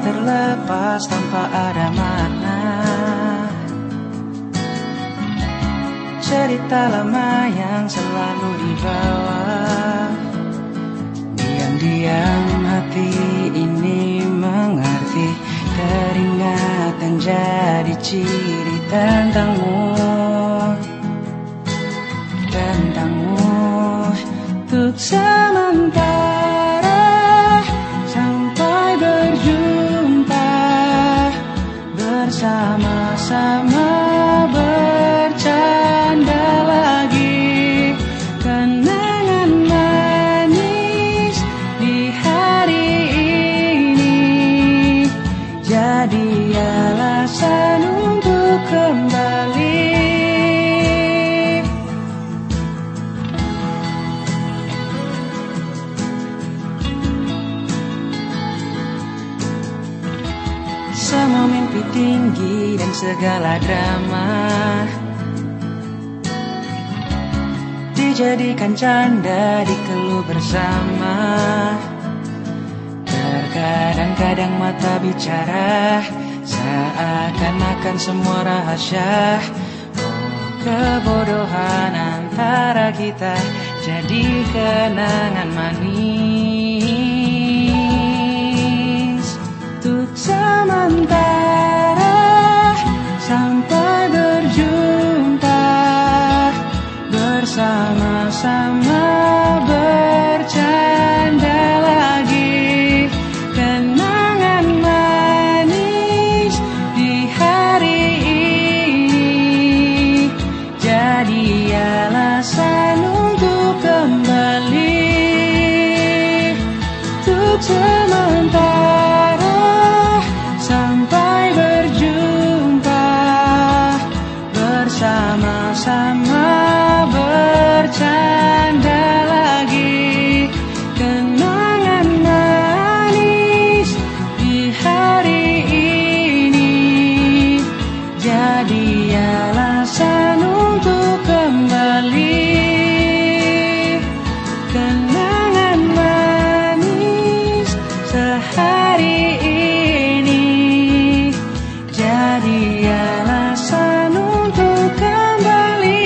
terlepas tanpa ada makna. Cerita lama yang selalu dibawa, diam-diam hati ini mengerti. Teringat dan jadi ciri tentangmu, untuk sementara sampai berjumpa, bersama-sama bercanda lagi. Kenangan manis di hari ini jadi alasan untuk kembali. Semua mimpi tinggi dan segala drama dijadikan canda, dikeluh bersama. Terkadang-kadang mata bicara, seakan-akan semua rahasia. Oh, kebodohan antara kita jadi kenangan manis untuk sementara sampai berjumpa, bersama-sama bercanda lagi. Kenangan manis di hari ini jadi alasan untuk kembali. Untuk sementara sampai berjumpa, bersama-sama bercanda lagi. Kenangan manis di hari ini jadi alasan untuk kembali. Kenangan manis sehari ini jadi alasan untuk kembali,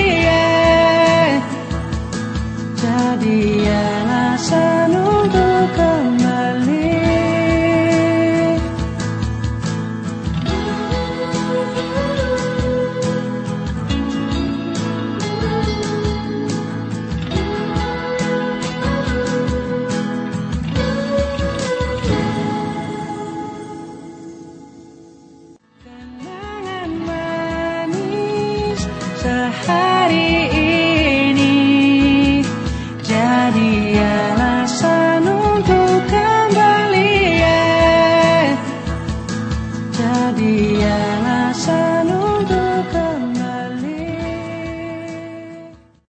jadi alasan untuk kembali.